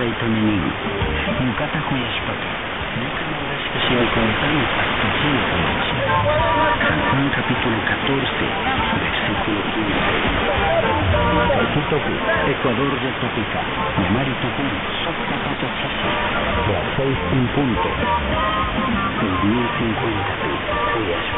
とねに浴衣ほやしぱとnunca mandas que se alcanzan hasta 5 San Juan capítulo 14 versículo 15 Quitoku, Ecuador de Topica Mamari Tupun, Sotapato Chasi las 6 en punto 1056 Huyas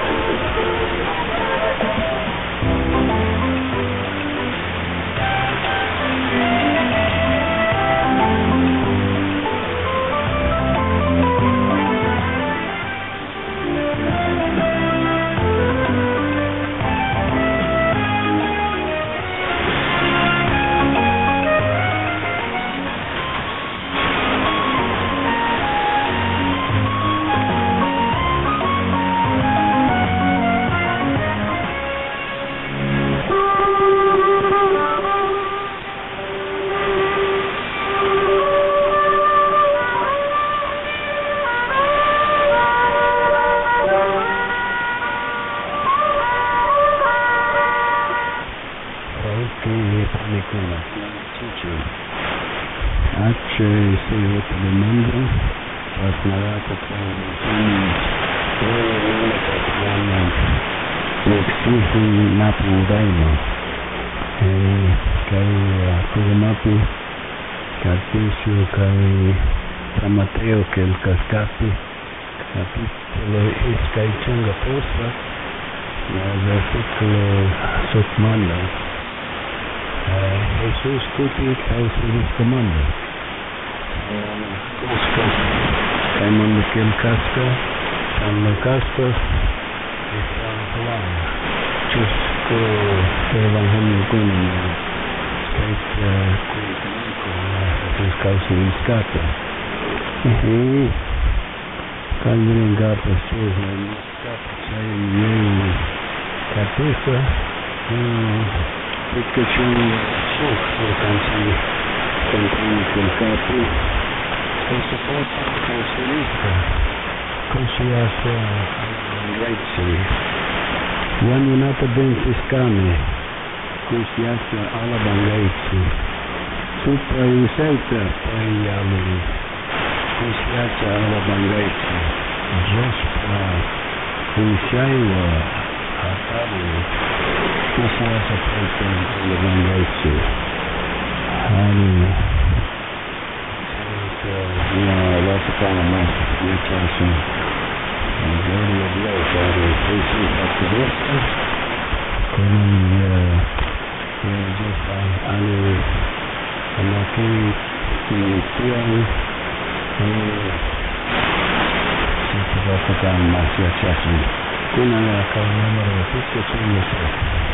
Cartesio cae San Mateo que el Cascape capítulo Iscaichanga Posa versículo Sotmanda Jesús Cuti Causiris Comanda Caimon que el Casca San Locastos y San Juan Chusco Evangelio Cunia Jesús causa escapa. Calvin Gata Jesús escapa. Sai cabeça. Pikachu Jesús alcança com o capo. Essa foto causa consciência leite. Wanunata bentiscane. Consciência ala banleite. Supra inselta paialu consciência ala banleite. Jaspa consciência atalu consciência ala banleite. Na Vaticana nossa educação. Glória a Deus, Jesus Cristo. Com Anaki Tiang Sisi Vatikana masih Kuna kau nomor 3